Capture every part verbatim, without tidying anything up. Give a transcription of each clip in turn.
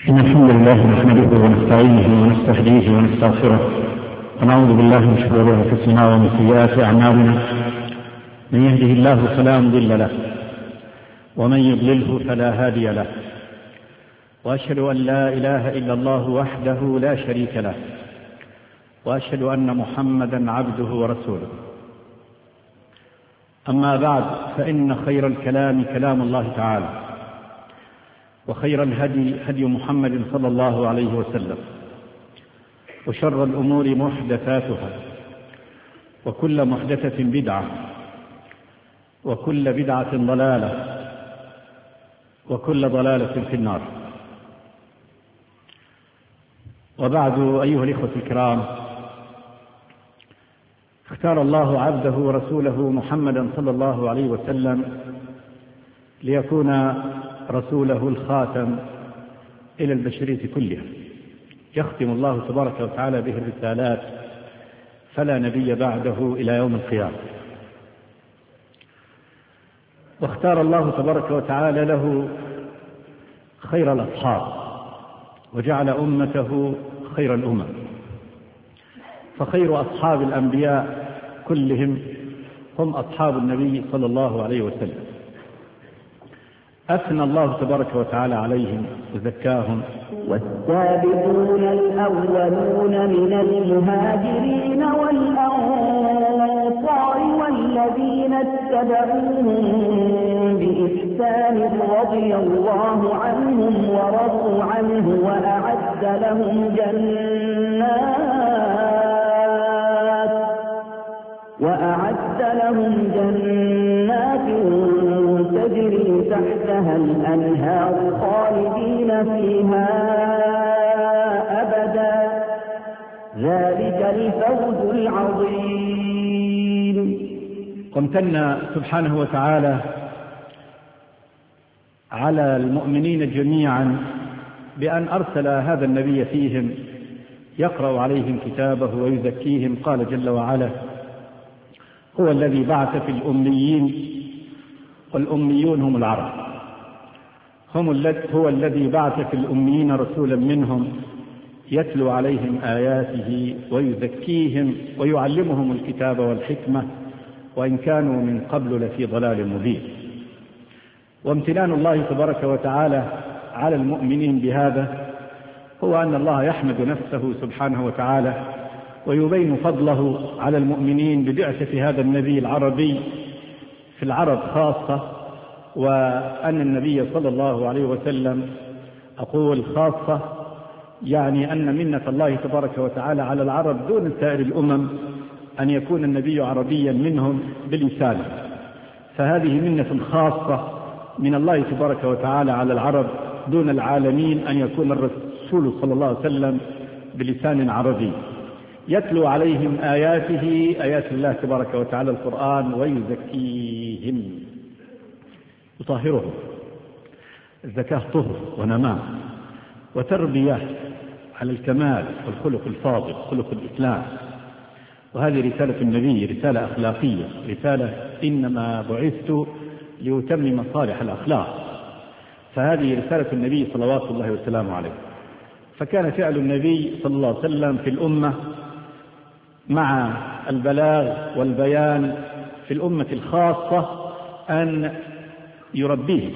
إن الحمد لله نحمده ونستعينه ونستهديه ونستغفره ونعوذ بالله من شرور أنفسنا ومن سيئات أعمالنا. من يهده الله فلا مضل له ومن يضلله فلا هادي له، وأشهد أن لا إله إلا الله وحده لا شريك له، وأشهد أن محمدا عبده ورسوله. أما بعد، فإن خير الكلام كلام الله تعالى، وخير الهدي هدي محمد صلى الله عليه وسلم، وشر الأمور محدثاتها، وكل محدثة بدعة، وكل بدعة ضلالة، وكل ضلالة في النار. وبعد، أيها الإخوة الكرام، اختار الله عبده ورسوله محمدا صلى الله عليه وسلم ليكون رسوله الخاتم إلى البشرية كلها، يختم الله تبارك وتعالى به الرسالات، فلا نبي بعده إلى يوم القيامة. واختار الله تبارك وتعالى له خير الأصحاب، وجعل أمته خير الأمم، فخير أصحاب الأنبياء كلهم هم أصحاب النبي صلى الله عليه وسلم. أثنى الله تبارك وتعالى عليهم وزكاهم. والسابقون الأولون من المهاجرين والأنصار والذين اتبعوهم بإحسان رضي الله عنهم ورضوا عنه وأعد لهم جنات وأعد لهم جنات تجري تحتها الأنهار خالدين فيها أبدا، ذلك الفوز العظيم. وامتن سبحانه وتعالى على المؤمنين جميعا بأن أرسل هذا النبي فيهم يقرأ عليهم كتابه ويزكيهم. قال جل وعلا: هو الذي بعث في الأميين، والأميون هم العرب، هم هو الذي بعث في الأميين رسولا منهم يتلو عليهم آياته ويزكيهم ويعلمهم الكتاب والحكمة، وإن كانوا من قبل لفي ضلال مبين. وامتنان الله تبارك وتعالى على المؤمنين بهذا هو أن الله يحمد نفسه سبحانه وتعالى ويبين فضله على المؤمنين ببعثة هذا النبي العربي في العرب خاصة، وأن النبي صلى الله عليه وسلم، أقول خاصة يعني أن منة الله تبارك وتعالى على العرب دون سائر الأمم أن يكون النبي عربيا منهم بلسانه، فهذه منة خاصة من الله تبارك وتعالى على العرب دون العالمين أن يكون الرسول صلى الله عليه وسلم بلسان عربي يتلو عليهم آياته، آيات الله تبارك وتعالى القرآن، ويزكيهم، يطهرهم. الزكاة طهر ونماء وتربية على الكمال والخلق الفاضل، خلق الإسلام. وهذه رسالة النبي، رسالة أخلاقية، رسالة إنما بعثت ليتمم صالح الأخلاق، فهذه رسالة النبي صلوات الله وسلامه عليه. فكان فعل النبي صلى الله عليه وسلم في الأمة مع البلاغ والبيان في الأمة الخاصة أن يربيهم،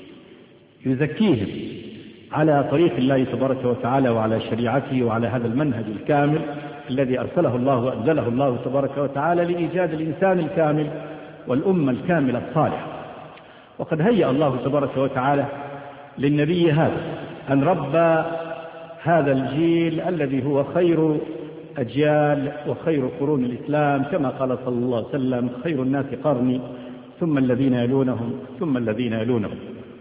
يزكيهم على طريق الله تبارك وتعالى وعلى شريعته وعلى هذا المنهج الكامل الذي أرسله الله وأنزله الله تبارك وتعالى لإيجاد الإنسان الكامل والأمة الكاملة الصالحة. وقد هيأ الله تبارك وتعالى للنبي هذا أن ربى هذا الجيل الذي هو خير أجيال وخير قرون الإسلام، كما قال صلى الله عليه وسلم: خير الناس قرني ثم الذين يلونهم ثم الذين يلونهم.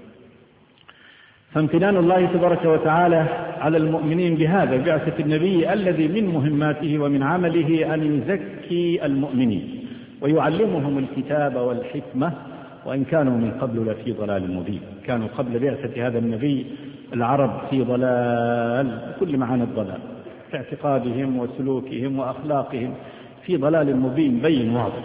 فامتنان الله تبارك وتعالى على المؤمنين بهذا بعثة النبي الذي من مهماته ومن عمله أن يزكي المؤمنين ويعلمهم الكتاب والحكمة، وإن كانوا من قبل لفي ضلال مبين. كانوا قبل بعثة هذا النبي العرب في ضلال بكل معاني الضلال، في اعتقادهم وسلوكهم وأخلاقهم في ضلال مبين بين واضح.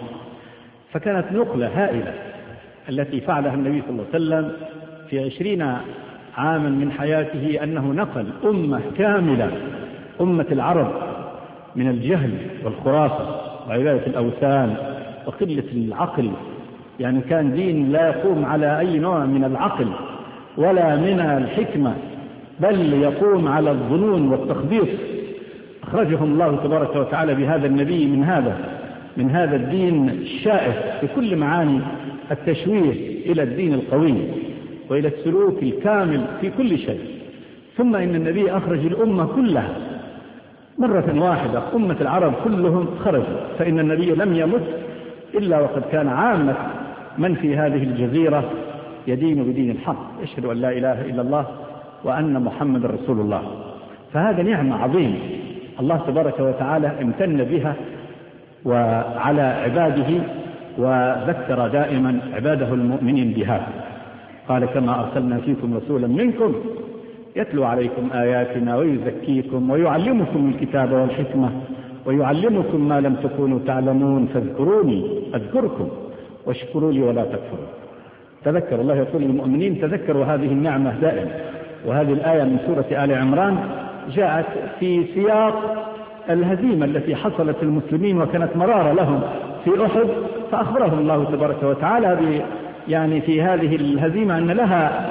فكانت نقلة هائلة التي فعلها النبي صلى الله عليه وسلم في عشرين عاما من حياته أنه نقل أمة كاملة، أمة العرب، من الجهل والخرافة وعبادة الأوثان وقلة العقل. يعني كان دين لا يقوم على أي نوع من العقل ولا من الحكمة، بل يقوم على الظنون والتخبيط. أخرجهم الله تبارك وتعالى بهذا النبي من هذا من هذا الدين الشائع بكل معاني التشويه إلى الدين القوي وإلى السلوك الكامل في كل شيء. ثم إن النبي أخرج الأمة كلها مرة واحدة، أمة العرب كلهم خرجوا، فإن النبي لم يمت إلا وقد كان عامة من في هذه الجزيرة يدين بدين الحق، يشهد أن لا إله إلا الله وأن محمد رسول الله. فهذا نعمة عظيمة الله تبارك وتعالى امتن بها وعلى عباده، وذكر دائما عباده المؤمنين بها. قال: كما أرسلنا فيكم رسولا منكم يتلو عليكم آياتنا ويزكيكم ويعلمكم الكتاب والحكمة ويعلمكم ما لم تكونوا تعلمون فاذكروني أذكركم واشكروا لي ولا تكفروا. تذكر الله يقول للمؤمنين: تذكروا هذه النعمة دائما. وهذه الآية من سورة آل عمران جاءت في سياق الهزيمة التي حصلت المسلمين وكانت مرارة لهم في أحد، فأخبرهم الله تبارك وتعالى ب يعني في هذه الهزيمة أن لها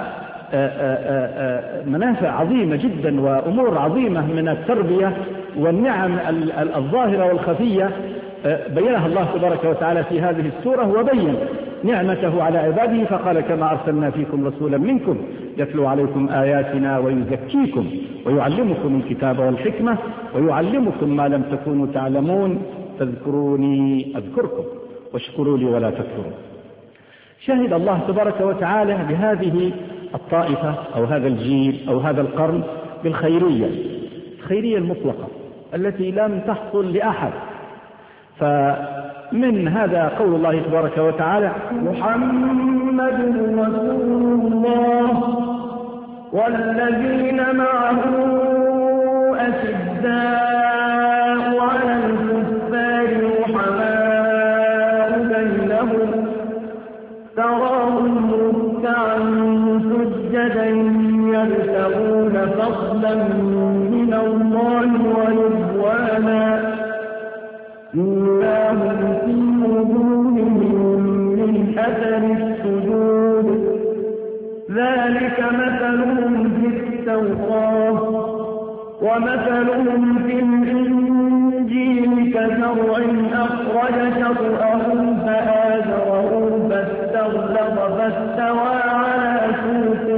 منافع عظيمة جدا وأمور عظيمة من التربية والنعم الظاهرة والخفية بينها الله تبارك وتعالى في هذه السورة، وبين نعمته على عباده. فقال: كما أرسلنا فيكم رسولا منكم يتلو عليكم آياتنا ويزكيكم ويعلمكم الكتاب والحكمة ويعلمكم ما لم تكونوا تعلمون فاذكروني أذكركم واشكروا لي ولا تكفرون. شهد الله تبارك وتعالى بهذه الطائفة أو هذا الجيل أو هذا القرن بالخيرية، الخيرية المطلقة التي لم تحصل لأحد. فمن هذا قول الله تبارك وتعالى: محمد رسول الله والذين معه أشداء على الكفار رحماء بينهم تراهم ركعا سجدا يبتغون فضلا من الله ورضوانا سيماهم في وجوههم من أثر السجود ذلك مثلهم في التوراة ومثلهم في الإنجيل كزرع أخرج شطأه فآزره فاستغلظ فاستوى على سوقه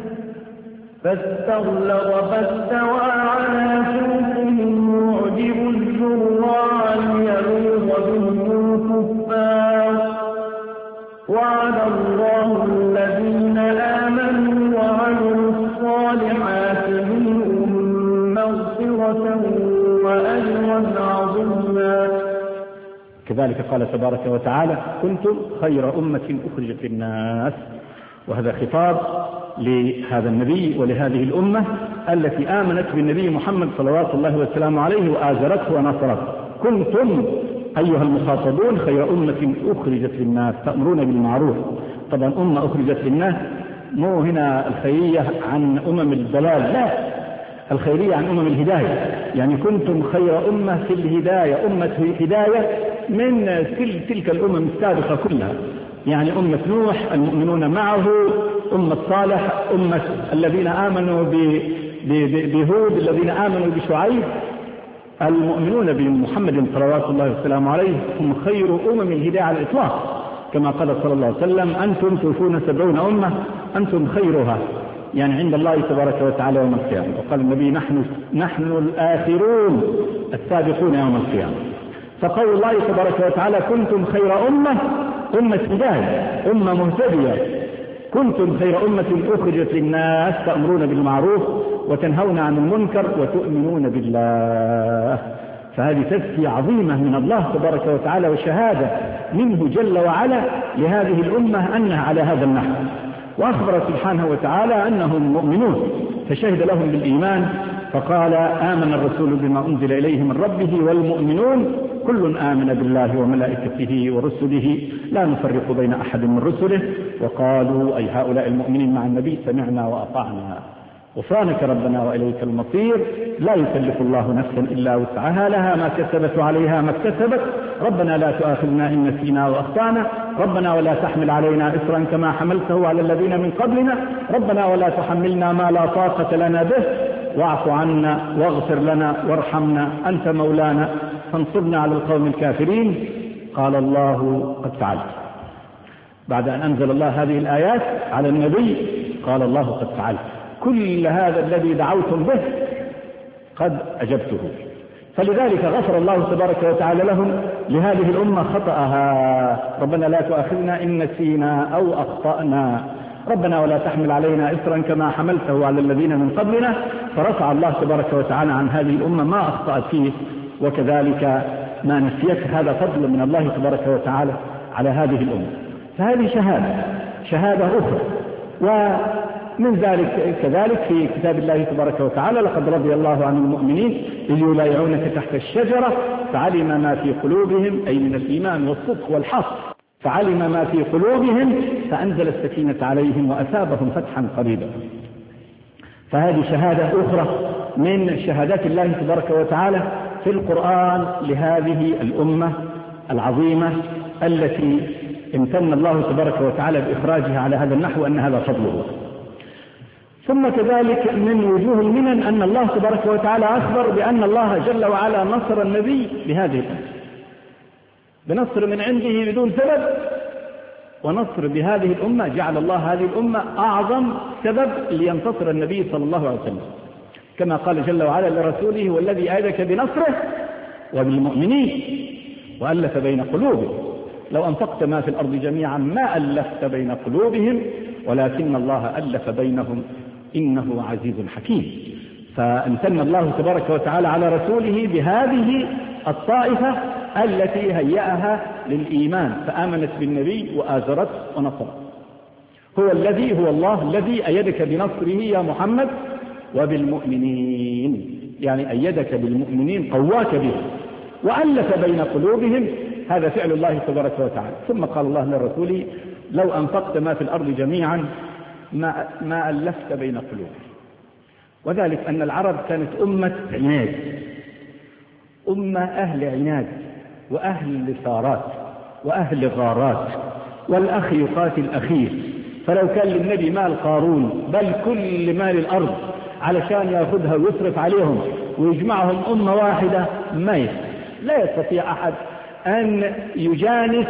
فاستغلظ فاستوى على سوقه يعجب الزراع ليغيظ بهم الكفار. وعد الله الذين آمنوا وعملوا الصالحات منهم مغفرة وأجرا عظيما. كذلك قال تبارك وتعالى: كنتم خير أمة أخرجت للناس. وهذا خطاب لهذا النبي ولهذه الأمة التي آمنت بالنبي محمد صلوات الله وسلامه عليه وآزرته ونصرته. كنتم أيها المخاطبون خير أمة أخرجت للناس تأمرون بالمعروف. طبعا أمة أخرجت للناس مو هنا الخيرية عن أمم الضلال، لا، الخيرية عن أمم الهداية. يعني كنتم خير أمة في الهداية، أمة هداية من كل تلك الأمم السابقة كلها. يعني أمة نوح المؤمنون معه، أمة صالح، أمة الذين آمنوا بهود، الذين آمنوا بشعيب، المؤمنون بمحمد صلوات الله وسلامه عليه هم خير أمم الهداية على الإطلاق، كما قال صلى الله عليه وسلم: أنتم توفون سبعون أمة أنتم خيرها، يعني عند الله تبارك وتعالى يوم القيامة. وقال النبي: نحن نحن الآخرون السابقون يوم القيامة. فقول الله تبارك وتعالى: كنتم خير أمة، أمة هداية، أمة مهتدية. كنتم خير أمة أخرجت للناس تأمرون بالمعروف وتنهون عن المنكر وتؤمنون بالله. فهذه تزكية عظيمة من الله تبارك وتعالى وشهادة منه جل وعلا لهذه الأمة أنها على هذا النحو. وأخبر سبحانه وتعالى أنهم مؤمنون فشهد لهم بالإيمان فقال: آمن الرسول بما أنزل إليه من ربه والمؤمنون كل آمن بالله وملائكته ورسله لا نفرق بين أحد من رسله وقالوا أي هؤلاء المؤمنين مع النبي سمعنا وأطعنا غفرانك ربنا وإليك المصير لا يكلف الله نفسا إلا وسعها لها ما كسبت وعليها ما اكتسبت ربنا لا تؤاخذنا إن نسينا وأخطأنا ربنا ولا تحمل علينا إصرا كما حملته على الذين من قبلنا ربنا ولا تحملنا ما لا طاقة لنا به واعف عنا واغفر لنا وارحمنا أنت مولانا فانصرنا على القوم الكافرين. قال الله قد فعلت. بعد أن أنزل الله هذه الآيات على النبي قال الله قد فعلت، كل هذا الذي دعوتم به قد أجبته. فلذلك غفر الله تبارك وتعالى لهم لهذه الأمة خطأها ربنا لا تؤاخذنا إن نسينا أو أخطأنا ربنا ولا تحمل علينا إصرا كما حملته على الذين من قبلنا، فرفع الله تبارك وتعالى عن هذه الأمة ما أخطأت فيه وكذلك ما نسيت. هذا فضل من الله تبارك وتعالى على هذه الأمة. فهذه شهادة شهادة أخرى. ومن ذلك كذلك في كتاب الله تبارك وتعالى لقد رضي الله عن المؤمنين إذ يبايعونك تحت الشجرة فعلم ما في قلوبهم أي من الإيمان والصدق والحق فعلم ما في قلوبهم فأنزل السكينة عليهم وأثابهم فتحا قريبا. فهذه شهادة أخرى من شهادات الله تبارك وتعالى في القرآن لهذه الأمة العظيمة التي امتن الله تبارك وتعالى بإخراجها على هذا النحو أن هذا فضله. ثم كذلك من وجوه المنن أن الله تبارك وتعالى أخبر بأن الله جل وعلا نصر النبي بهذه الأمة بنصر من عنده بدون سبب، ونصر بهذه الأمة جعل الله هذه الأمة أعظم سبب لينتصر النبي صلى الله عليه وسلم كما قال جل وعلا لرسوله والذي أيدك بنصره وبالمؤمنين وألف بين قلوبهم لو أنفقت ما في الأرض جميعا ما ألفت بين قلوبهم ولكن الله ألف بينهم إنه عزيز حكيم. فامتن الله تبارك وتعالى على رسوله بهذه الطائفة التي هيأها للإيمان فآمنت بالنبي وآزرت ونصرت. هو الذي هو الله الذي أيدك بنصره يا محمد وبالمؤمنين، يعني أيدك بالمؤمنين قواك به وألف بين قلوبهم، هذا فعل الله تبارك وتعالى. ثم قال الله للرسول لو أنفقت ما في الأرض جميعا ما, ما ألفت بين قلوبهم. وذلك أن العرب كانت أمة عناد، أمة أهل عناد وأهل ثارات وأهل غارات، والأخ يقاتل أخيه. فلو كان للنبي مال قارون بل كل مال الأرض علشان يأخذها ويصرف عليهم ويجمعهم أمة واحدة ما لا يستطيع أحد أن يجانس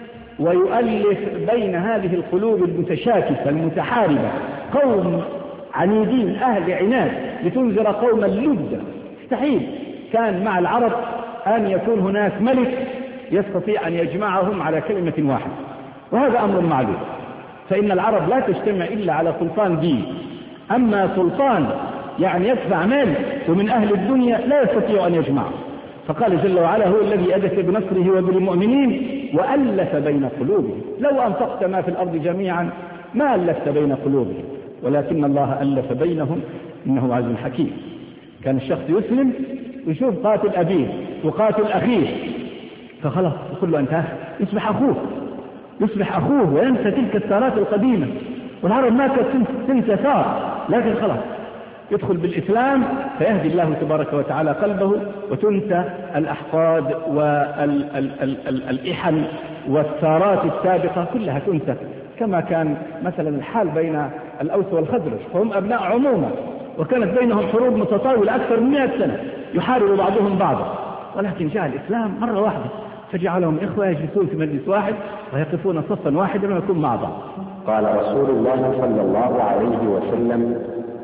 ويؤلف بين هذه القلوب المتشاكسة المتحاربة، قوم عنيدين أهل عناد لتنذر قوما لدا. مستحيل كان مع العرب أن يكون هناك ملك يستطيع أن يجمعهم على كلمة واحدة، وهذا أمر معلوم. فإن العرب لا تجتمع إلا على سلطان دين، أما سلطان يعني يدفع مال ومن أهل الدنيا لا يستطيع أن يجمعه. فقال جل وعلا هو الذي أدت بنصره وبالمؤمنين وألف بين قلوبهم لو أنفقت ما في الأرض جميعا ما ألفت بين قلوبهم ولكن الله ألف بينهم إنه عزيز حكيم. كان الشخص يسلم ويشوف قاتل أبيه وقاتل أخيه فخلاص كله انتهى، يصبح أخوه يصبح أخوه وينسى تلك الثارات القديمة. والعرب ما كانت تنسى ثار، لكن خلاص يدخل بالإسلام فيهدي الله تبارك وتعالى قلبه وتنسى الأحقاد والإحن والثارات السابقة كلها تنسى، كما كان مثلا الحال بين الأوس والخزرج، هم أبناء عموما وكانت بينهم حروب متطاولة أكثر من مئة سنة يحارب بعضهم بعضا، ولكن جاء الإسلام مرة واحدة فجعلهم إخوة يجلسون في مجلس واحد ويقفون صفا واحدا ويكون مع بعض. قال رسول الله صلى الله عليه وسلم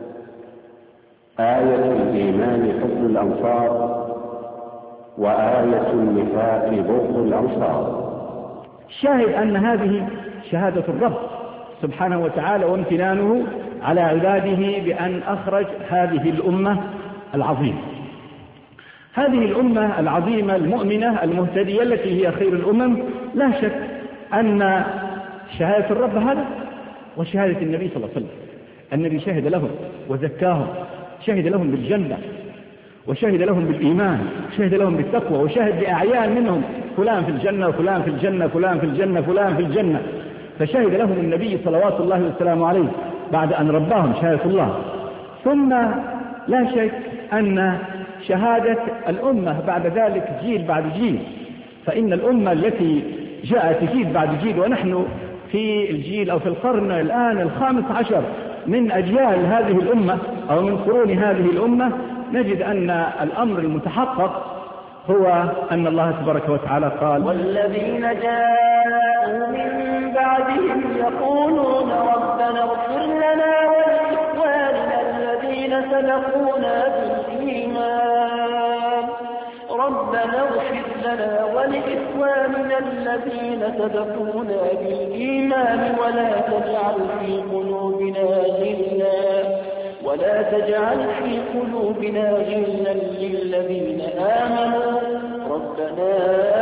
آية الإيمان حب الأنصار وآية النفاق بغض الأنصار. شاهد أن هذه شهادة الرب سبحانه وتعالى وامتنانه على عباده بأن أخرج هذه الأمة العظيمة، هذه الأمة العظيمة المؤمنة المهتدية التي هي خير الأمم. لا شك أن شهادة الرب هذا وشهادة النبي صلى الله عليه وسلم، النبي شهد لهم وزكاهم، شهد لهم بالجنة وشهد لهم بالإيمان، شهد لهم بالتقوى، وشهد بأعيان منهم فلان في الجنة وفلان في الجنة فلان في الجنة فلان في الجنة. فشهد لهم النبي صلوات الله وسلامه عليه بعد أن رباهم شهادة الله. ثم لا شك أن شهادة الأمة بعد ذلك جيل بعد جيل، فإن الأمة التي جاءت جيل بعد جيل، ونحن في الجيل أو في القرن الآن الخامس عشر من أجيال هذه الأمة أو من قرون هذه الأمة، نجد أن الأمر المتحقق هو أن الله تبارك وتعالى قال: والذين جاءوا من بعدهم يقولون ربنا اغفر لنا ولإخواننا الذين سبقونا بالإيمان ربنا اغفر لنا ولإخواننا الذين سبقونا بالإيمان ولا تجعل في قلوبنا غلا ولا تجعل في قلوبنا غلا للذين آمنوا ربنا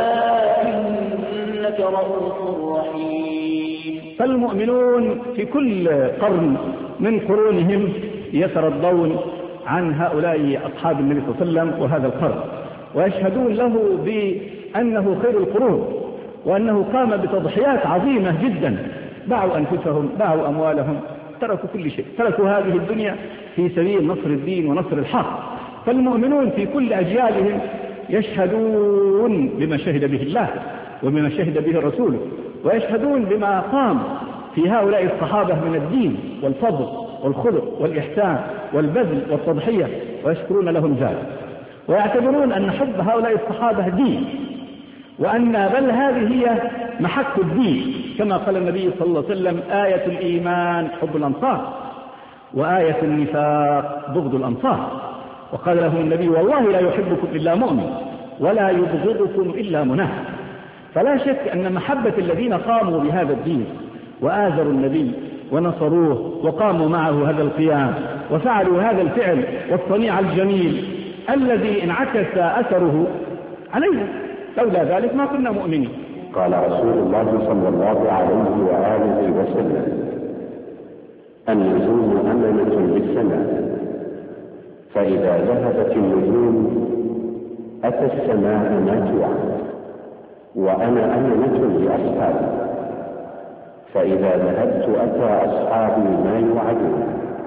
إنك رؤوف رحيم. فالمؤمنون في كل قرن من قرونهم يترضون عن هؤلاء أصحاب النبي صلى الله عليه وسلم وهذا القرن، ويشهدون له بأنه خير القرون، وأنه قام بتضحيات عظيمة جدا، باعوا أنفسهم، باعوا أموالهم، تركوا كل شيء، تركوا هذه الدنيا في سبيل نصر الدين ونصر الحق. فالمؤمنون في كل أجيالهم يشهدون بما شهد به الله وبما شهد به الرسول، ويشهدون بما قام في هؤلاء الصحابة من الدين والفضل والخلق والإحسان والبذل والتضحية، ويشكرون لهم ذلك، ويعتبرون أن حب هؤلاء الصحابة دين، وأن بل هذه هي محك الدين، كما قال النبي صلى الله عليه وسلم: آية الإيمان حب الأنصار، وآية النفاق بغض الأنصار. وقال لهم النبي: والله لا يحبكم إلا مؤمن ولا يبغضكم إلا منافق. فلا شك أن محبة الذين قاموا بهذا الدين وآزروا النبي ونصروه وقاموا معه هذا القيام وفعلوا هذا الفعل والصنيع الجميل الذي انعكس أثره علينا، لولا ذلك ما كنا مؤمنين. قال رسول الله صلى الله عليه وآله وسلم: النجوم أمنة للسماء، فإذا ذهبت النجوم أتى السماء ما توعد، وأنا أمنة لأصحابي، فإذا ذهبت أتى أصحابي ما يوعدون،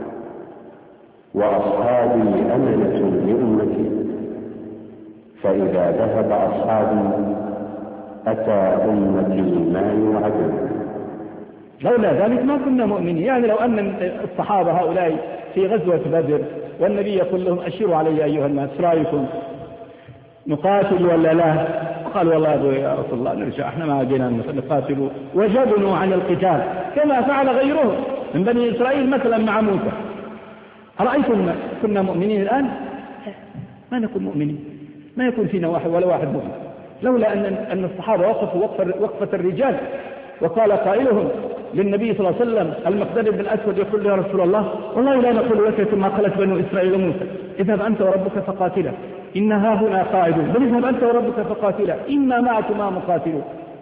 وأصحابي أمنة لأمتي، فإذا ذهب أصحابي أتى أمتي ما يوعدون. لولا ذلك ما كنا مؤمنين. يعني لو أن الصحابة هؤلاء في غزوة بدر والنبي يقول لهم: أشيروا علي أيها الناس، رأيكم نقاتل ولا لا؟ قالوا: والله يا رسول الله نرجع، احنا ما جينا نقاتل، وجبنوا عن القتال كما فعل غيرهم من بني إسرائيل مثلا مع موسى. أرأيتم كنا مؤمنين الآن؟ ما نكون مؤمنين، ما يكون فينا واحد ولا واحد مؤمن، لولا أن أن الصحابة وقفوا وقفة الرجال. وقال قائلهم للنبي صلى الله عليه وسلم: المقداد بن الأسود يقول له: يا رسول الله والله لا نقول لك ما قالت بنو إسرائيل وموسى، اذهب أنت وربك فقاتلا إنها هنا قاعدون، بل اذهب أنت وربك فقاتلا إنا معكما مقاتلون.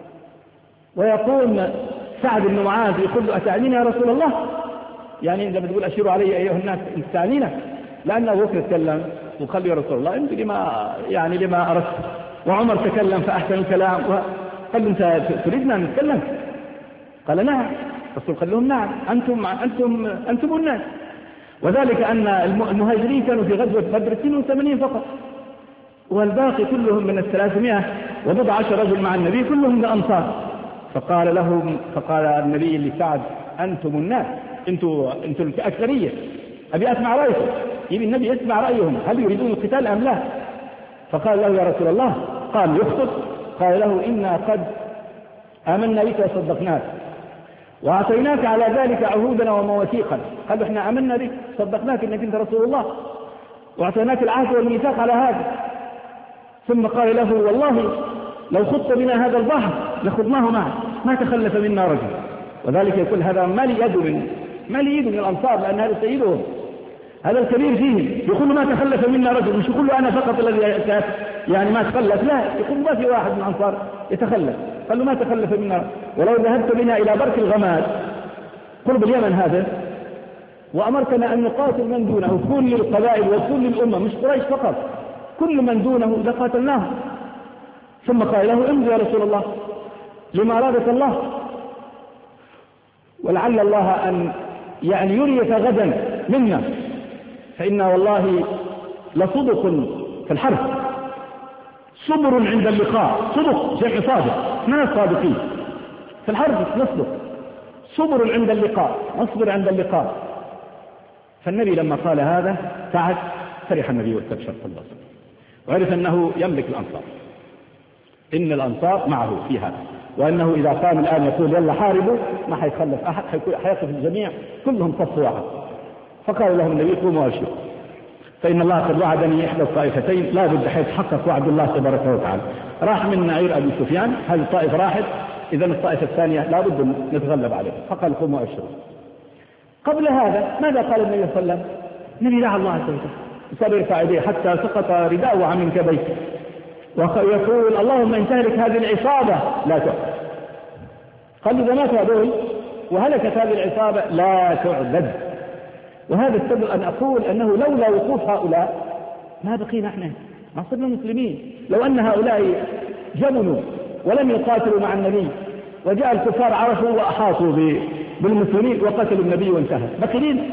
ويقول سعد بن معاذ يقول له: أتعنينا يا رسول الله؟ يعني لما تقول أشيروا علي أيها الناس أنت تعنينا؟ لأن أبو بكر تكلم وقال: يا رسول الله أنت لما يعني لما أردت، وعمر تكلم فأحسن الكلام، قال: أنت تريدنا أن نتكلم؟ قال: نعم. الرسول قال لهم: نعم، أنتم أنتم أنتم الناس. وذلك أن المهاجرين كانوا في غزوة بدر اثنين وثمانين فقط، والباقي كلهم من الثلاثمائة وبضع عشر رجل مع النبي كلهم الأنصار. فقال لهم فقال النبي لسعد: أنتم الناس، أنتم أنتم الأكثرية، أبي أسمع رأيكم. يبي النبي يسمع رأيهم، هل يريدون القتال أم لا؟ فقال له: يا رسول الله. قال: يخطب؟ قال له: إنا قد آمنا بك وصدقناك وأعطيناك على ذلك عهودنا ومواثيقا. قال: احنا آمنا بك صدقناك إنك أنت رسول الله، وأعطيناك العهد والميثاق على هذا. ثم قال له: والله لو خط بنا هذا البحر لخضناه معه، ما تخلف منا رجل. وذلك يقول: هذا ما لي يد من ما لي يد من الأنصار، لأن هذا سيدهم، هذا الكبير فيهم. يقول: ما تخلف منا رجل، مش يقول له أنا فقط الذي يعني ما تخلف، لا، يقول: ما في واحد من الأنصار يتخلف. قال له: ما تخلف منا، ولو ذهبت بنا إلى برك الغماد قرب اليمن هذا وأمرتنا أن نقاتل من دونه، كل القبائل وكل الأمة، مش قريش فقط، كل من دونه لقاتلناه. ثم قال له: امضي يا رسول الله لما أرادك الله. ولعل الله أن يعني يريك غدا منا، فإنا والله لصدق في الحرب، صبر عند اللقاء. صدق جمع صادق، ناس صادقين في الحرب نصدق، صبر عند اللقاء، نصبر عند اللقاء. فالنبي لما قال هذا سعد، فرح النبي واستبشر صلى الله عليه وسلم، وعرف أنه يملك الأنصار، إن الأنصار معه في هذا، وأنه إذا قام الآن يقول يلا حاربوا ما حيتخلف أحد، حيقف الجميع كلهم صف واحد. فقال لهم النبي قوموا وابشروا، فإن الله قد وعدني إحدى الطائفتين لا بد حيتحقق وعد الله تبارك وتعالى. راح من نعير أبي سفيان، هذه الطائفة راحت، إذن الطائفة الثانية لا بد نتغلب عليه. فقال قوموا وابشروا. قبل هذا ماذا قال النبي صلى الله عليه وسلم؟ النبي دعا الله عز وجل بصبر فاعليه حتى سقط رداءه عن منكبيه، ويقول اللهم إن تهلك هذه العصابة لا تعبد. قال إذا ماتوا هذول وهلكت هذه العصابة لا تعبد. وهذا السبب أن أقول أنه لولا وقوف هؤلاء ما بقينا احنا، ما صرنا مسلمين. لو أن هؤلاء جبنوا ولم يقاتلوا مع النبي، وجاء الكفار عرفوا وأحاطوا بالمسلمين وقتلوا النبي وانتهى، بقينا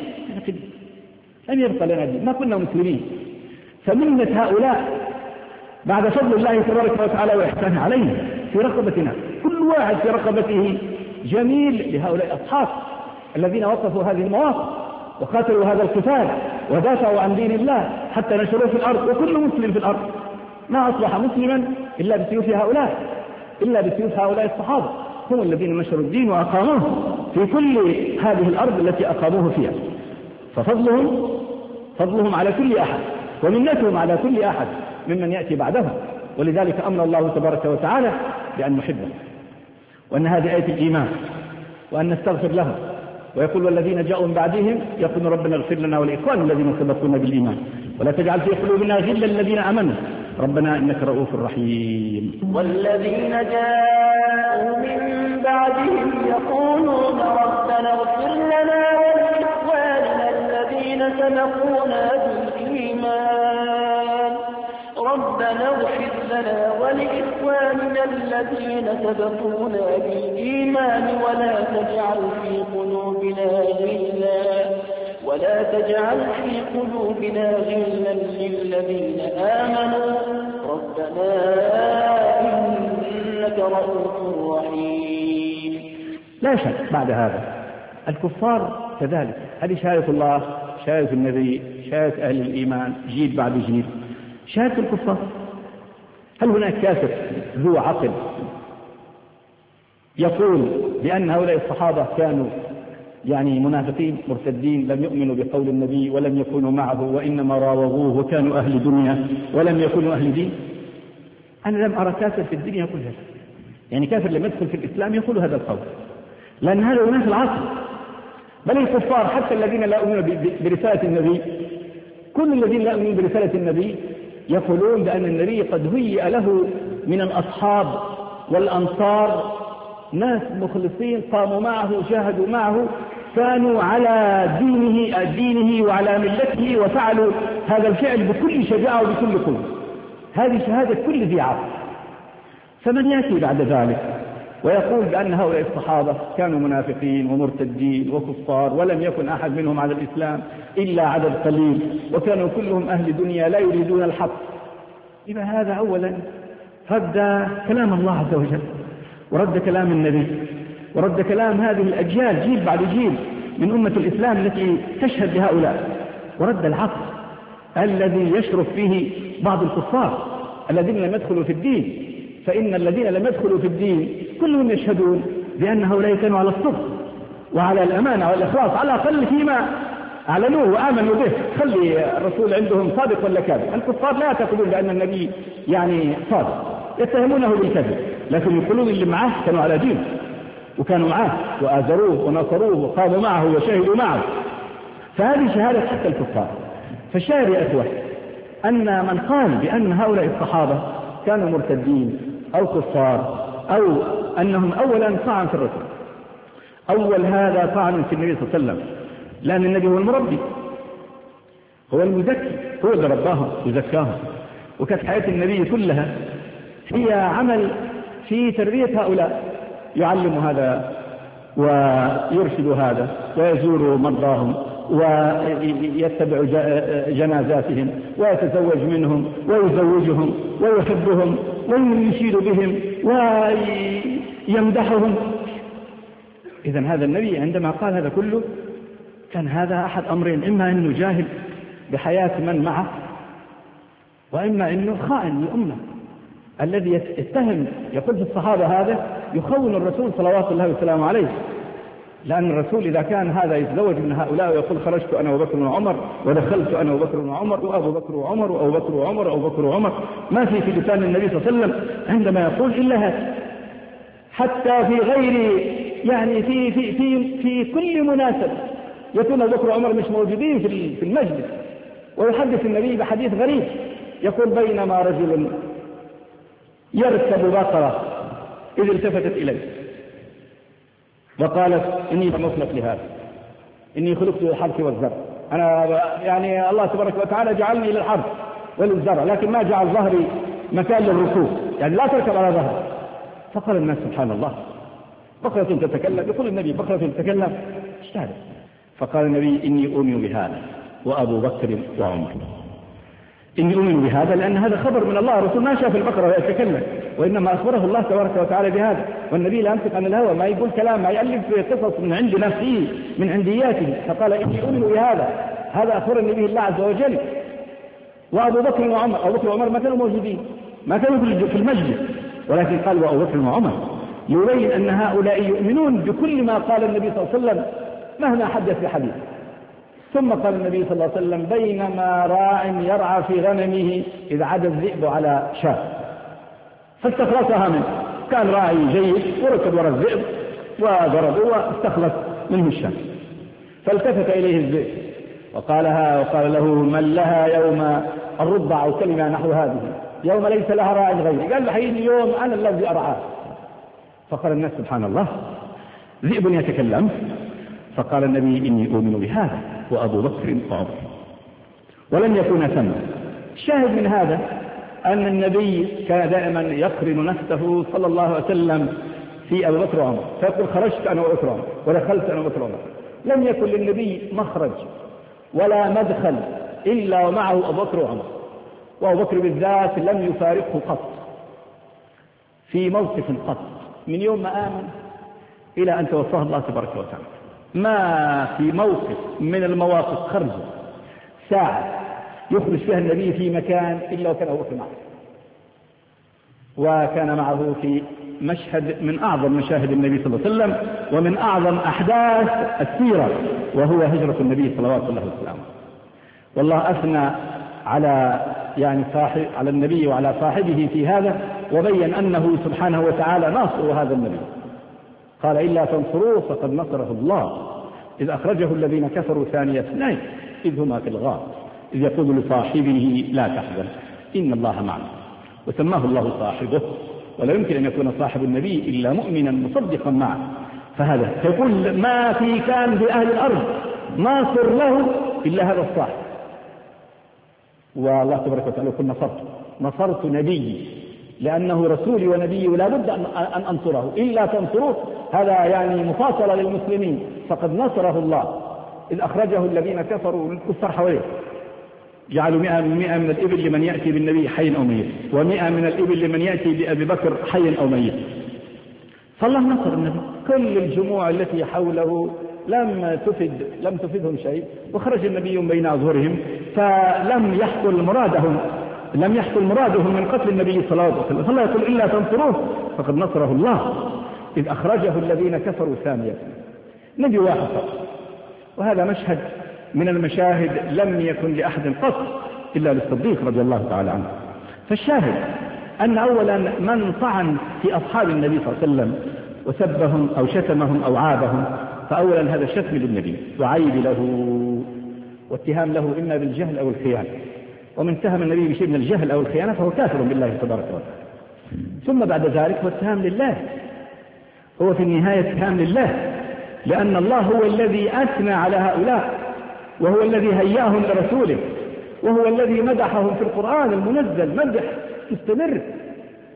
لم يبقى لنا دين، ما كنا مسلمين. فمنة هؤلاء بعد فضل الله تبارك وتعالى وإحسانه علينا في رقبتنا، كل واحد في رقبته جميل لهؤلاء الأصحاب الذين وقفوا هذه المواقف وقاتلوا هذا القتال ودافعوا عن دين الله حتى نشروه في الأرض. وكل مسلم في الأرض ما أصبح مسلما إلا بسيوف هؤلاء، إلا بسيوف هؤلاء الصحابة، هم الذين نشروا الدين وأقاموه في كل هذه الأرض التي أقاموه فيها. ففضلهم فضلهم على كل أحد، ومنتهم على كل أحد ممن يأتي بعدهم. ولذلك أمر الله تبارك وتعالى بأن نحبه، وأن هذه آية الإيمان، وأن نستغفر لهم. ويقول والذين جاءوا من بعدهم يقولون ربنا اغفر لنا ولإخواننا الذين سبقونا بالإيمان ولا تجعل في قلوبنا غلا للذين آمنوا ربنا إنك رؤوف رحيم. والذين جاءوا من بعدهم يقولون ربنا اغفر لنا ولإخواننا الذين سبقونا بالإيمان ربنا اغفر لنا ولإخواننا الذين سبقونا بالإيمان ولا تجعل في قلوبنا غلا ولا تجعل في قلوبنا غلا للذين آمنوا ربنا إنك رؤوف رحيم. لا شك بعد هذا الكفار كذلك، هذه شهادة الله، شهادة النبي، شهادة أهل الإيمان جيل بعد جيل، شهادة الكفار. هل هناك كافر ذو عقل يقول بأن هؤلاء الصحابة كانوا يعني منافقين مرتدين لم يؤمنوا بقول النبي ولم يكونوا معه وإنما راوغوه وكانوا أهل دنيا ولم يكونوا أهل دين؟ أنا لم أرى كافر في الدنيا يقول هذا، يعني كافر لم يدخل في الإسلام يقول هذا القول، لأن هذا هناك العصر. بل الكفار حتى الذين لا يؤمنون برسالة النبي، كل الذين لا يؤمنون برسالة النبي يقولون بأن النبي قد هيئ له من الأصحاب والأنصار ناس مخلصين قاموا معه جاهدوا معه كانوا على دينه دينه وعلى ملته وفعلوا هذا الفعل بكل شجاعة وبكل قوة. هذه شهادة كل ذي عقل. فمن يأتي بعد ذلك ويقول بأن هؤلاء الصحابة كانوا منافقين ومرتدين وكفار ولم يكن أحد منهم على الإسلام إلا عدد قليل وكانوا كلهم أهل دنيا لا يريدون الحق، إذا هذا أولا رد كلام الله عز وجل ورد كلام النبي ورد كلام هذه الأجيال جيل بعد جيل من أمة الإسلام التي تشهد بهؤلاء، ورد العقل الذي يشرف فيه بعض الكفار الذين لم يدخلوا في الدين. فإن الذين لم يدخلوا في الدين كلهم يشهدون بأن هؤلاء كانوا على الصدق وعلى الأمانة والإخلاص على الأقل فيما أعلنوه وآمنوا به. خلي الرسول عندهم صادق ولا كاذب. الكفار لا يعتقدون بأن النبي يعني صادق، يتهمونه بالكذب، لكن يقولون اللي معه كانوا على دين وكانوا معه وآزروه ونصروه وقاموا معه وشهدوا معه. فهذه شهادة حتى الكفار. فالشاهد يا إخوة أن من قال بأن هؤلاء الصحابة كانوا مرتدين أو كفار أو أنهم أولا طعن في الرسول، أول هذا طعن في النبي صلى الله عليه وسلم، لأن النبي هو المربي هو المزكي، هو اللي رباهم وزكاهم، وكانت حياة النبي كلها هي عمل في تربية هؤلاء، يعلم هذا ويرشد هذا ويزور مرضاهم ويتبع جنازاتهم ويتزوج منهم ويزوجهم ويحبهم ويشيد بهم ويمدحهم. إذن هذا النبي عندما قال هذا كله كان هذا أحد أمرين: إما أنه جاهل بحياة من معه، وإما أنه خائن للأمة الذي يتهم. يقول في الصحابة هذا يخون الرسول صلوات الله وسلامه عليه، لأن الرسول إذا كان هذا يتزوج من هؤلاء ويقول خرجت أنا وبكر وعمر ودخلت أنا وبكر وعمر وأبو بكر وعمر وأبو بكر وعمر وأبو بكر وعمر، ما في في لسان النبي صلى الله عليه وسلم عندما يقول إلا هذا. حتى في غير يعني في في في في كل مناسبة يكون أبو بكر وعمر مش موجودين في في المجلس، ويحدث النبي بحديث غريب يقول: بينما رجل يركب بقرة إذ التفتت إليه وقالت: إني مخلق لهذا، إني خلقت للحرث والزرع، أنا يعني الله تبارك وتعالى جعلني للحرث وللزرع، لكن ما جعل ظهري مكان للركوب، يعني لا تركب على ظهري. فقال الناس: سبحان الله، بقرة تتكلم؟ يقول النبي: بقرة تتكلم؟ ايش هذا؟ فقال النبي: إني أؤمن بهذا وأبو بكر وعمر. إني أؤمن بهذا لأن هذا خبر من الله، الرسول ما شاف البقرة يتكلم، وإنما أخبره الله تبارك وتعالى بهذا، والنبي لا ينطق عن الهوى، ما يقول كلام، ما يألف قصص من عند نفسه من عندياته. فقال: إني أؤمن بهذا، هذا أخبرني به الله عز وجل. وأبو بكر وعمر، أبو بكر وعمر ما كانوا موجودين، ما كانوا في المجلس، ولكن قال وأبو بكر وعمر يبين أن هؤلاء يؤمنون بكل ما قال النبي صلى الله عليه وسلم مهما حدث بحديث. ثم قال النبي صلى الله عليه وسلم: بينما راع يرعى في غنمه إذ عدا الذئب على شاة فاستخلصها منه، كان راعي جيد وركب وراء الذئب وضربه واستخلص منه الشاة، فالتفت إليه الذئب وقالها وقال له: من لها يوم الرضع أو كلمة نحو هذه، يوم ليس لها راع غيري. قال: حين يوم أنا الذي أرعاه. فقال الناس: سبحان الله، ذئب يتكلم؟ فقال النبي: إني أؤمن بهذا وأبو بكر وعمر. ولم يكن ثم. الشاهد من هذا أن النبي كان دائما يقرن نفسه صلى الله عليه وسلم في أبو بكر وعمر، فيقول: خرجت أنا وأبو بكر وعمر ودخلت أنا وأبو بكر وعمر. لم يكن للنبي مخرج ولا مدخل إلا ومعه أبو بكر وعمر، وأبو بكر بالذات لم يفارقه قط في موقف قط، من يوم ما آمن إلى أن توفاه الله تبارك وتعالى، ما في موقف من المواقف خرج ساعة يخرج فيها النبي في مكان إلا وكان أبو بكر معه، وكان معه في مشهد من أعظم مشاهد النبي صلى الله عليه وسلم ومن أعظم أحداث السيرة، وهو هجرة النبي صلوات الله وسلامه. والله أثنى على يعني صاحب على النبي وعلى صاحبه في هذا، وبين أنه سبحانه وتعالى ناصر هذا النبي. قال: إلا تنصروه فقد نصره الله إذ أخرجه الذين كفروا ثاني اثنين إذ هما في الغار إذ يقول لصاحبه لا تحزن إن الله معنا، وسماه الله صاحبه، ولا يمكن أن يكون صاحب النبي إلا مؤمنا مصدقا معه. فهذا يقول: ما في كان في أهل الأرض ناصر له إلا هذا الصاحب. والله تبارك وتعالى يقول: نصرت نصرت نبيي لأنه رسولي ونبيي ولا بد أن أنصره، إلا تنصروه هذا يعني مفاصلة للمسلمين، فقد نصره الله إذ أخرجه الذين كفروا الكفار حواليه، جعلوا مئة من مئة من الإبل لمن يأتي بالنبي حي أو ميت، ومئة من الإبل لمن يأتي بأبي بكر حي أو ميت. فالله نصر النبي. كل الجموع التي حوله لم تفد لم تفدهم شيء، وخرج النبي بين أظهرهم، فلم يحصل مرادهم لم يحصل مرادهم من قتل النبي صلى الله عليه وسلم. فالله يقول: إلا تنصروه فقد نصره الله إذ أخرجه الذين كفروا ثانية. نبي واحد فقط، وهذا مشهد من المشاهد لم يكن لأحد قط إلا للصديق رضي الله تعالى عنه. فالشاهد أن أولا من طعن في أصحاب النبي صلى الله عليه وسلم وسبهم أو شتمهم أو عابهم، فأولا هذا شتم للنبي وعيب له واتهام له إما بالجهل أو الخيانة، ومن اتهم النبي بشيء من الجهل أو الخيانة فهو كافر بالله تبارك وتعالى. ثم بعد ذلك هو اتهام لله، هو في النهاية اتهام لله، لأن الله هو الذي أثنى على هؤلاء، وهو الذي هيأهم لرسوله، وهو الذي مدحهم في القرآن المنزل مدح مستمر.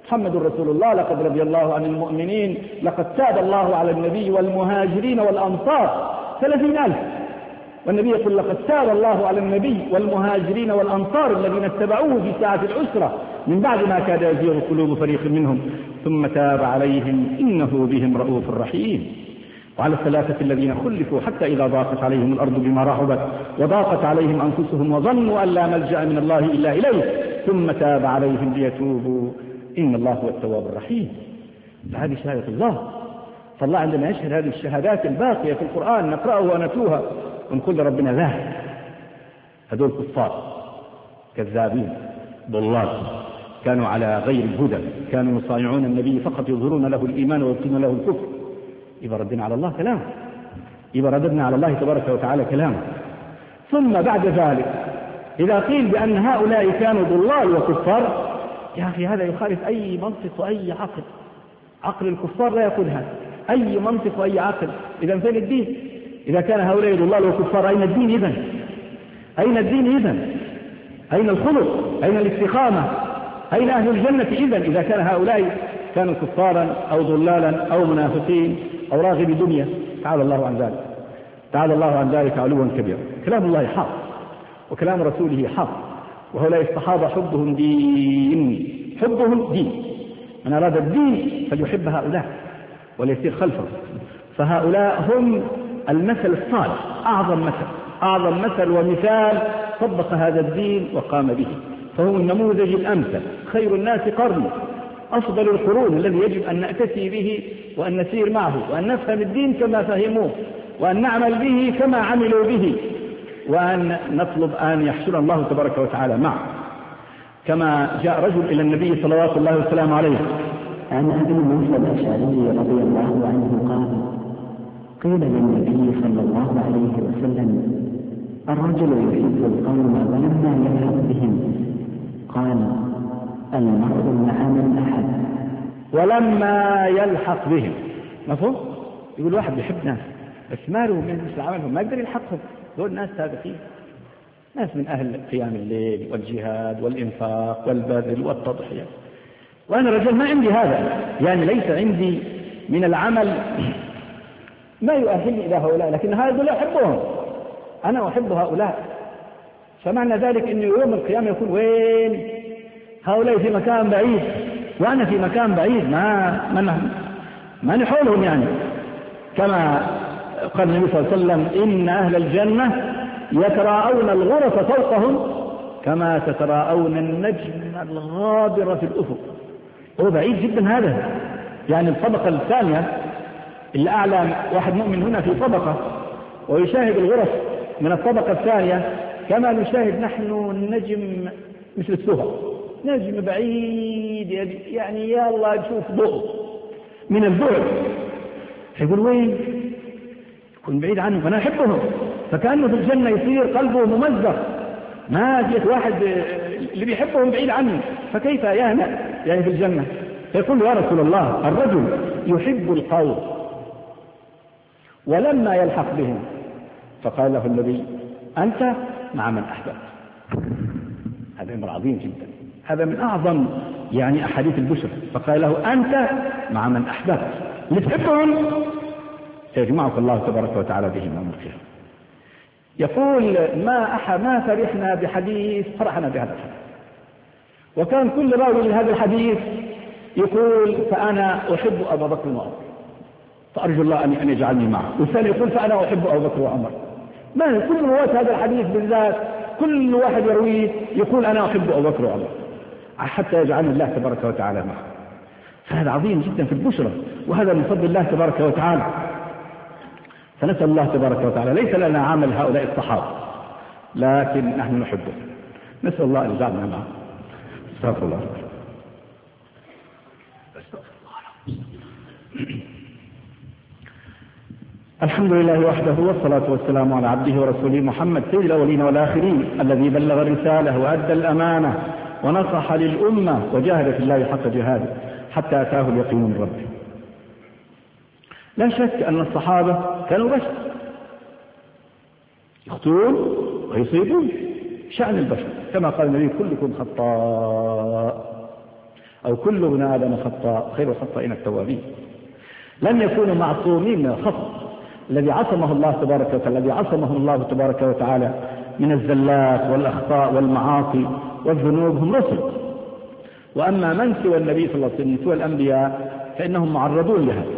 محمد رسول الله، لقد رضي الله عن المؤمنين، لقد تاب الله على النبي والمهاجرين والأنصار ثلاثين ألف. والنبي يقول لقد تاب الله على النبي والمهاجرين والأنصار الذين اتبعوه في ساعة العسرة من بعد ما كاد يزيغ قلوب فريق منهم ثم تاب عليهم إنه بهم رؤوف رحيم. وعلى الثلاثة الذين خلفوا حتى إذا ضاقت عليهم الأرض بما رحبت وضاقت عليهم أنفسهم وظنوا أن لا ملجأ من الله إلا إليه ثم تاب عليهم ليتوبوا إن الله هو التواب الرحيم. فهذه شهادة الله. فالله عندما يشهد هذه الشهادات الباقية في القرآن نقرأه ونتوها ونقول لربنا لا، هذول كفار كذابين ضلال كانوا على غير الهدى، كانوا يصايعون النبي فقط يظهرون له الإيمان ويبطنون له الكفر. إذا ردنا على الله كلام، إذا رددنا على الله تبارك وتعالى كلام. ثم بعد ذلك إذا قيل بأن هؤلاء كانوا ضلال وكفار، يا أخي هذا يخالف أي منطق وأي عقل. عقل الكفار لا يقول هذا، أي منطق وأي عقل. إذا فين الدين؟ إذا كان هؤلاء ضلال وكفار أين الدين إذن؟ أين الدين إذن؟ أين الخلق؟ أين الاستقامة؟ أين أهل الجنة إذن إذا كان هؤلاء كانوا كفارا أو ضلالا أو منافقين أو راغب دنيا؟ تعالى الله عن ذلك، تعالى الله عن ذلك علوا كبيرا. كلام الله حق وكلام رسوله حق، وهؤلاء الصحابة حبهم دين، حبهم دين. من أراد الدين فليحب هؤلاء وليسير خلفهم. فهؤلاء هم المثل الصالح، أعظم مثل أعظم مثل ومثال طبق هذا الدين وقام به. فهم النموذج الأمثل، خير الناس قرني، أفضل القرون الذي يجب أن نأتسي به وأن نسير معه وأن نفهم الدين كما فهموه وأن نعمل به كما عملوا به وأن نطلب أن يحشر الله تبارك وتعالى معه. كما جاء رجل إلى النبي صلوات الله والسلام عليه عن أبي موسى الأشعري رضي الله عنه قال: قيل للنبي صلى الله عليه وسلم: الرجل يحب القوم ولما يلحق بهم؟ قال: المرء مع من أحب ولما يلحق بهم. مفهوم؟ يقول واحد بيحب ناس بس ما له من مثل عملهم، ما يقدر يلحقهم. دول ناس سابقين، ناس من أهل قيام الليل والجهاد والإنفاق والبذل والتضحية، وأنا رجل ما عندي هذا، يعني ليس عندي من العمل ما يؤهلني إلى هؤلاء، لكن هؤلاء أحبهم، أنا أحب هؤلاء. فمعنى ذلك أنه يوم القيامة يكون وين هؤلاء في مكان بعيد وأنا في مكان بعيد، ما ما ما نحولهم. يعني كما قال النبي صلى الله عليه وسلم: إن أهل الجنة يتراءون الغرف فوقهم كما تتراءون النجم الغابر في الأفق. هو بعيد جدا هذا، يعني الطبقة الثانية اللي أعلى واحد مؤمن هنا في طبقة ويشاهد الغرف من الطبقة الثانية كما نشاهد نحن النجم مثل السهر، نجم بعيد يعني يا الله نشوف ضوء من البعد. يقول وين؟ يكون بعيد عنه، فأنا أحبهم. فكأنه في الجنة يصير قلبه ممزق، ما جيت واحد اللي بيحبهم بعيد عنه، فكيف يهنأ يعني في الجنة؟ فيقول يا رسول الله: الرجل يحب القوم ولما يلحق بهم. فقال له النبي: أنت مع من أحببت. هذا أمر عظيم جدا، هذا من أعظم يعني أحاديث البشر. فقال له: أنت مع من أحببت، اللي تحبهم سيجمعك الله تبارك وتعالى بهم يوم القيامة. يقول: ما أحد ما فرحنا بحديث فرحنا بهذا الحديث. وكان كل راوي لهذا الحديث يقول: فأنا أحب أبا بكر وعمر، فأرجو الله أن يجعلني معه. والثاني يقول: فأنا أحب أبا بكر وعمر. ما كل رواة هذا الحديث بالذات كل واحد يرويه يقول: أنا أحب أبا بكر وعمر، حتى يجعلني الله تبارك وتعالى معه. فهذا عظيم جدا في البشرى، وهذا من فضل الله تبارك وتعالى. فنسأل الله تبارك وتعالى، ليس لنا عمل هؤلاء الصحابة لكن نحن نحبه، نسأل الله أن يجعلنا معه. استغفر الله. الحمد لله وحده، والصلاة والسلام على عبده ورسوله محمد سيد الأولين والآخرين، الذي بلغ الرسالة وأدى الأمانة ونصح للأمة وجاهد في الله حق جهاده حتى أتاه اليقين من ربه. لا شك أن الصحابة كانوا بشر يخطئون ويصيبون، شأن البشر، كما قال النبي: كلكم خطاء. أو كل ابن آدم خطاء خير الخطائين التوابين. لم يكونوا معصومين من الخطأ الذي عصمه الله تبارك وتعالى الذي عصمهم الله تبارك وتعالى من الزلات والأخطاء والمعاصي والذنوب هم رسل. وأما من سوى النبي صلى الله عليه وسلم سوى الأنبياء فإنهم معرضون لها.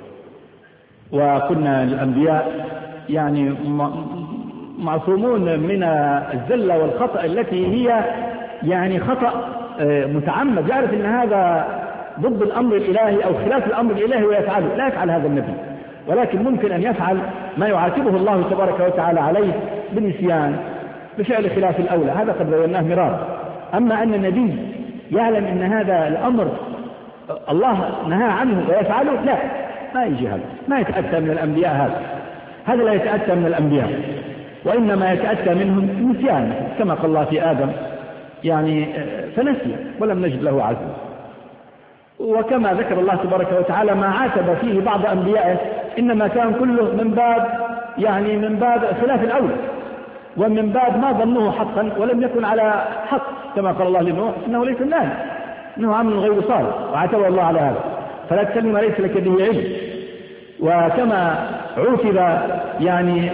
وكنا الأنبياء يعني معصومون من الزلة والخطأ التي هي يعني خطأ متعمد، يعرف أن هذا ضد الأمر الإلهي أو خلاف الأمر الإلهي ويفعله، لا يفعل هذا النبي، ولكن ممكن أن يفعل ما يعاتبه الله تبارك وتعالى عليه بالنسيان بفعل خلاف الأولى، هذا قد بيناه مرارا. أما أن النبي يعلم أن هذا الأمر الله نهى عنه ويفعله، لا، ما يجي هذا، ما يتأتى من الأنبياء هذا هذا لا يتأتى من الأنبياء، وإنما يتأتى منهم النسيان كما قال الله في آدم يعني فنسي ولم نجد له عزما. وكما ذكر الله تبارك وتعالى ما عاتب فيه بعض أنبيائه إنما كان كله من باب يعني من باب خلاف الأولى، ومن باب ما ظنوه حقا ولم يكن على حق، كما قال الله لنوح إنه ليس النهي إنه عمل غير صالح، وعاتب الله على هذا فلا تكلم ما ليس لك به علم. وكما عوتب يعني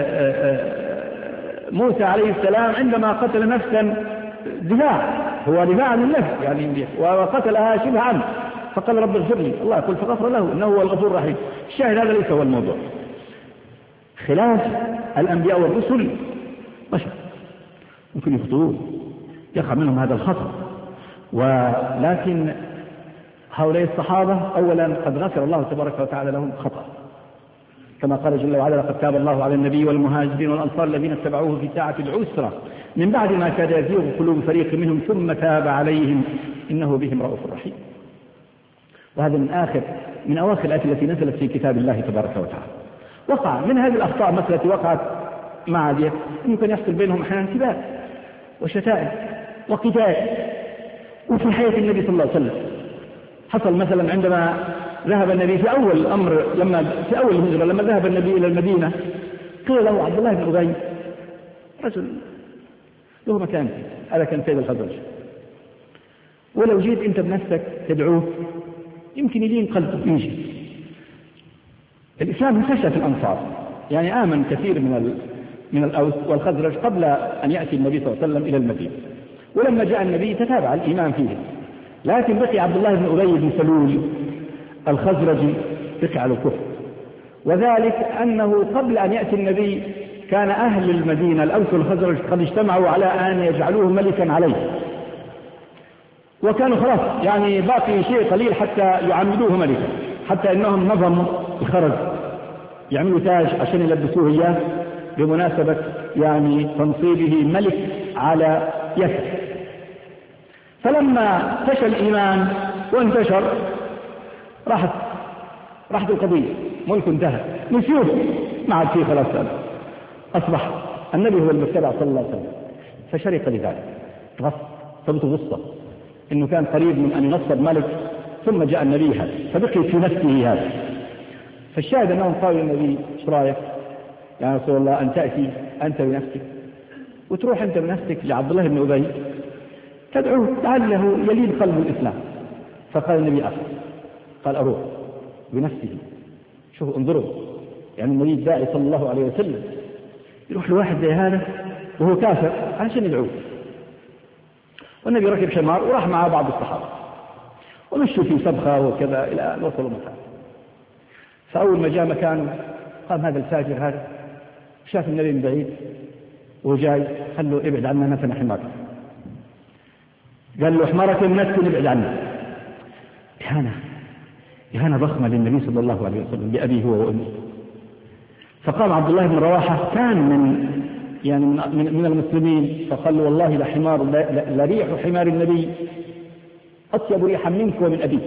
موسى عليه السلام عندما قتل نفسا دفاع، هو دفاع عن النفس يعني، وقتلها شبه عنه فقال رب اغفر لي، الله يقول فغفر له إنه هو الغفور الرحيم. الشاهد هذا ليس هو الموضوع. خلاف الأنبياء والرسل بشر ممكن يخطئون، يقع منهم هذا الخطأ، ولكن هؤلاء الصحابة أولا قد غفر الله تبارك وتعالى لهم خطأ، كما قال جل وعلا لقد تاب الله على النبي والمهاجرين والأنصار الذين اتبعوه في ساعة العسرة من بعد ما كاد يزيغ قلوب فريق منهم ثم تاب عليهم إنه بهم رؤوف رحيم. وهذا من آخر من أواخر الآيات التي نزلت في كتاب الله تبارك وتعالى. وقع من هذه الأخطاء مثل التي وقعت مع ديت يمكن يحصل بينهم أحيانا سباق وشتائم وقتال. وفي حياة النبي صلى الله عليه وسلم حصل مثلا عندما ذهب النبي في أول الأمر لما في أول الهجرة لما ذهب النبي إلى المدينة قيل له عبد الله بن أبي رجل له مكان، هذا كان سيد الخزرج، ولو جيت أنت بنفسك تدعوه يمكن يلين قلبه يجي. الإسلام انتشر في الأنصار، يعني آمن كثير من من الأوس والخزرج قبل أن يأتي النبي صلى الله عليه وسلم إلى المدينة، ولما جاء النبي تتابع الإيمان فيه. لكن بقي عبد الله بن أبي بن سلول الخزرجي بقي على الكفر، وذلك أنه قبل أن يأتي النبي كان أهل المدينة الأوس والخزرج قد اجتمعوا على أن يجعلوه ملكا عليه، وكانوا خلاص يعني باقي شيء قليل حتى يعمدوه ملكا، حتى إنهم نظموا الخرز يعملوا تاج عشان يلبسوه إياه بمناسبة يعني تنصيبه ملك على يثرب. فلما فشل الإيمان وانتشر راحت راحت القضية، ملك انتهى نسيوه ما عاد فيه خلاص. أصبح النبي هو المتبع صلى الله عليه وسلم فشرق لذلك غص ثبت غصة إنه كان قريب من أن ينصب ملك، ثم جاء النبي هذا فبقي في نفسه هذا. فالشاهد أنهم قالوا للنبي ايش رايك يا رسول الله أن تأتي أنت بنفسك وتروح أنت بنفسك لعبد الله بن أبي تدعوه لعله يلين قلب الإسلام. فقال النبي أخر قال أروح بنفسه. شوفوا انظروا يعني النبي الداعي صلى الله عليه وسلم يروح لواحد زي هذا وهو كافر عشان يدعوه. والنبي ركب حمار وراح معه بعض الصحابة ومشوا في سبخة وكذا إلى أن وصلوا مكان. فأول ما جاء مكانه قام هذا الفاجر هذا شاف النبي من بعيد وهو جاي قال له ابعد عنا نتنا حمارك. قال له حمارك النتن ابعد عنا. إهانة إهانة ضخمة للنبي صلى الله عليه وسلم بأبيه هو وأمه. فقام عبد الله بن رواحة كان من يعني من, من المسلمين فقال له والله لحمار لريح حمار النبي أطيب ريحا منك ومن أبيك،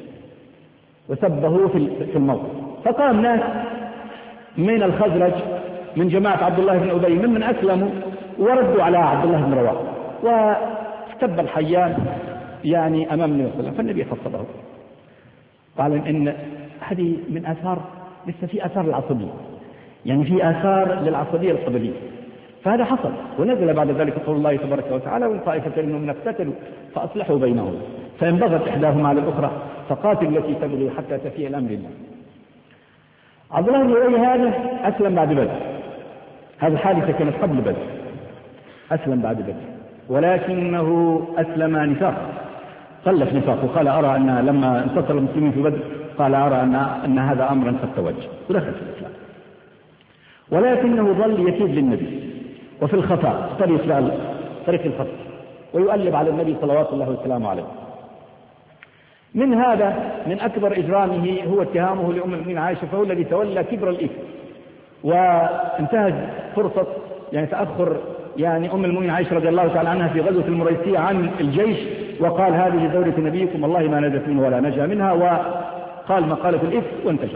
وسبه في الموقف. فقام ناس من الخزرج من جماعة عبد الله بن أبي ممن أسلموا وردوا على عبد الله بن رواحة واستب الحيان يعني أمام النبي صلى الله عليه وسلم. فالنبي خطبه قال إن هذه من آثار لسه في آثار العصبية، يعني في آثار للعصبية القبلية، فهذا حصل، ونزل بعد ذلك قول الله تبارك وتعالى: وإن طائفتين منهم اقتتلوا فأصلحوا بينهم فإن بغت إحداهما على الأخرى فقاتلوا التي تبغي حتى تفيء الأمر الله. عبد الله بن أبي هذا أسلم بعد بدر، هذه الحادثة كانت قبل بدر، أسلم بعد بدر، ولكنه أسلم نفاق، خلف نفاق، وقال أرى أن لما انتصر المسلمين في بدر قال أرى أن, أن هذا أمرا قد توجه، ودخل في الإسلام، ولكنه ظل يكيد للنبي وفي الخفاء طريق طريق الخفاء، ويؤلب على النبي صلوات الله وسلامه عليه. من هذا من أكبر إجرامه هو اتهامه لأم المؤمنين عائشة، فهو الذي تولى كبر الإثم، وانتهز فرصة يعني تأخر يعني أم المؤمنين عائشة رضي الله تعالى عنها في غزوة المريسية عن الجيش، وقال: هذه زوجة نبيكم والله ما نجت منه ولا نجا منها، وقال مقالة الإثم وانتشر.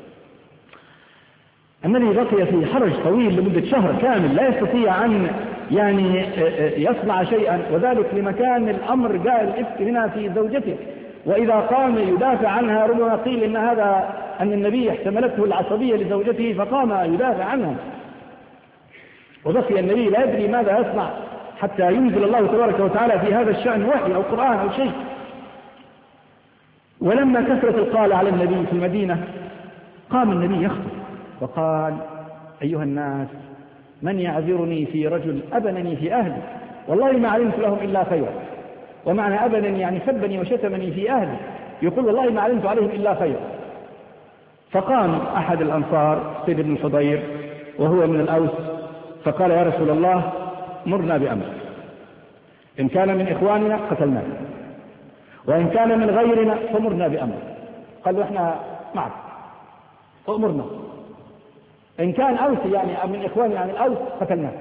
النبي بقي في حرج طويل لمدة شهر كامل لا يستطيع أن يعني يصنع شيئا، وذلك لمكان الأمر جاء الإفك هنا في زوجته، وإذا قام يدافع عنها ربما قيل إن هذا أن النبي احتملته العصبية لزوجته فقام يدافع عنها، وبقي النبي لا يدري ماذا يصنع حتى ينزل الله تبارك وتعالى في هذا الشأن وحي أو قرآن أو شيء. ولما كثرت القال على النبي في المدينة قام النبي يخطب وقال: أيها الناس، من يعذرني في رجل أبنني في أهلي والله ما علمت لهم إلا خيرا. ومعنى أبنني يعني سبني وشتمني في أهلي، يقول والله ما علمت عليهم إلا خيرا. فقام أحد الأنصار سيد بن الحضير وهو من الأوس فقال: يا رسول الله مرنا بأمر، إن كان من إخواننا قتلناه، وإن كان من غيرنا فمرنا بأمر. قال له: إحنا معك أمرنا، إن كان أوسي يعني من إخواننا يعني الأوس قتلناه،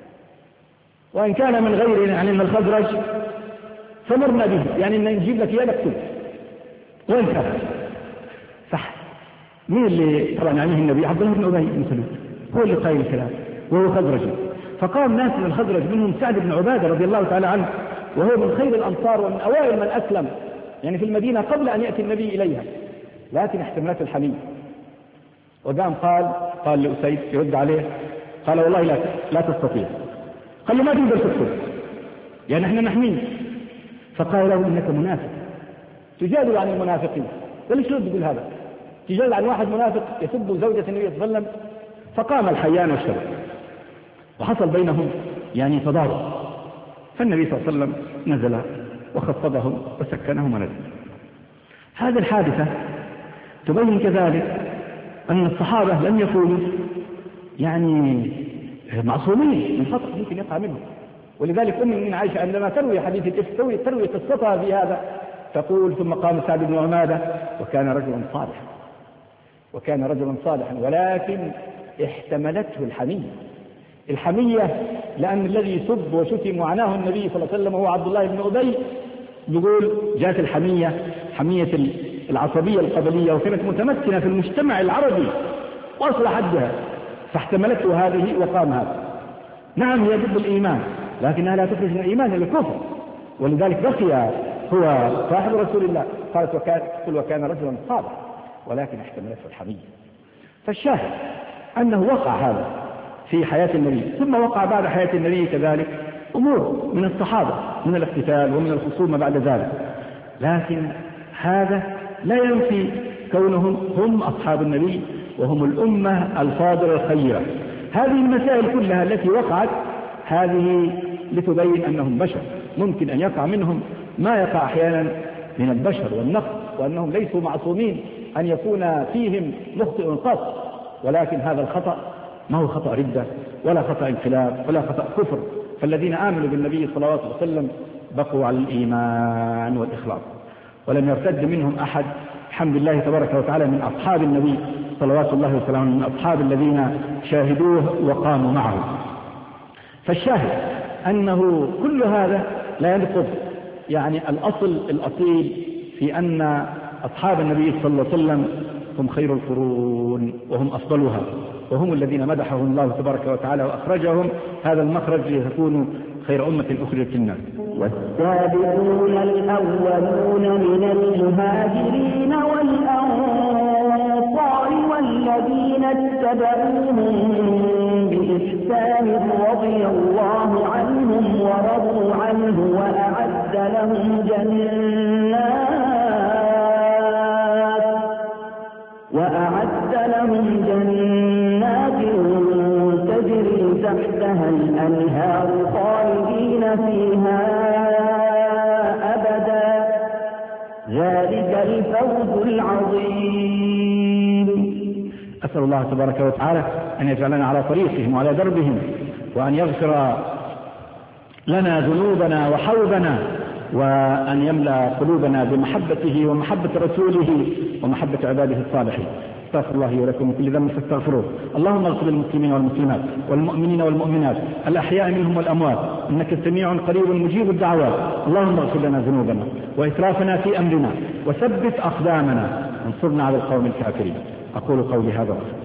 وإن كان من غيرنا يعني من الخزرج فمرنا به، يعني إن نجيب لك إياه نقتله وإن كان. صح، مين اللي طبعا يعنيه النبي؟ عبد الله بن أبي بن سلول هو اللي قايل الكلام وهو خزرجي. فقام ناس من الخزرج منهم سعد بن عبادة رضي الله تعالى عنه، وهو من خير الأنصار ومن أوائل من أسلم يعني في المدينة قبل أن يأتي النبي إليها، لكن احتملته الحمية. وقام قال قال لأسيد يرد عليه، قال: والله لا لا تستطيع. قال له: ما تقدر تدخل، يعني احنا نحميك. فقال له: انك منافق، تجادل عن المنافقين. وليش تقول هذا؟ تجادل عن واحد منافق يسب زوجة النبي صلى الله عليه وسلم. فقام الحيان والشرب وحصل بينهم يعني تضارب، فالنبي صلى الله عليه وسلم نزل وخفضهم وسكنهم ونزل. هذه الحادثة تبين كذلك أن الصحابة لم يكونوا يعني معصومين من خطأ ممكن يقع منهم. ولذلك أم المؤمنين عائشة عندما تروي حديث الإفك تروي, تروي قصتها في هذا تقول: ثم قام سعد بن عبادة وكان رجلا صالحا وكان رجلا صالحا ولكن احتملته الحمية. الحمية لأن الذي سب وشتم وعناه النبي صلى الله عليه وسلم هو عبد الله بن أبي، يقول جاءت الحمية حمية العصبية القبلية وكانت متمكنة في المجتمع العربي وأصل حدها، فاحتملته هذه وقام هذا. نعم هي ضد الإيمان لكنها لا تخرج من الإيمان إلى الكفر، ولذلك بقي هو صاحب رسول الله. قالت: وكان قل وكان رجلا صالحا ولكن احتملته الحمية. فالشاهد أنه وقع هذا في حياة النبي، ثم وقع بعد حياة النبي كذلك أمور من الصحابة من الاقتتال ومن الخصومة بعد ذلك، لكن هذا لا ينفي كونهم هم أصحاب النبي وهم الأمة الفاضلة الخيرة. هذه المسائل كلها التي وقعت هذه لتبين أنهم بشر، ممكن أن يقع منهم ما يقع أحيانا من البشر والنقص، وأنهم ليسوا معصومين أن يكون فيهم مخطئ قط، ولكن هذا الخطأ ما هو خطأ ردة ولا خطأ انقلاب ولا خطأ كفر. فالذين آمنوا بالنبي صلى الله عليه وسلم بقوا على الإيمان والإخلاص ولم يرتد منهم أحد، الحمد لله تبارك وتعالى، من أصحاب النبي صلوات الله وسلامه، من أصحاب الذين شاهدوه وقاموا معه. فالشاهد أنه كل هذا لا ينقض يعني الأصل الأصيل في أن أصحاب النبي صلى الله عليه وسلم هم خير القرون وهم أفضلها، وهم الذين مدحهم الله تبارك وتعالى وأخرجهم هذا المخرج ليكونوا خير أمة أخرجت للناس. والسابقون الأولون من المهاجرين والأنصار الذين اتبعوهم بإحسان رضي الله عنهم ورضوا عنه وأعد لهم جنات وأعد لهم جنات تجري تحتها الأنهار خالدين فيها أبدا ذلك الفوز العظيم. أسأل الله تبارك وتعالى أن يجعلنا على طريقهم وعلى دربهم، وأن يغفر لنا ذنوبنا وحوبنا، وأن يملأ قلوبنا بمحبته ومحبة رسوله ومحبة عباده الصالحين. استغفر الله ولكم من كل ذنب فاستغفروه. اللهم اغفر للمسلمين والمسلمات والمؤمنين والمؤمنات الأحياء منهم والأموات، إنك سميع قريب مجيب الدعوات. اللهم اغفر لنا ذنوبنا وإسرافنا في أمرنا وثبت أقدامنا وانصرنا على القوم الكافرين. أقول قولي هذا.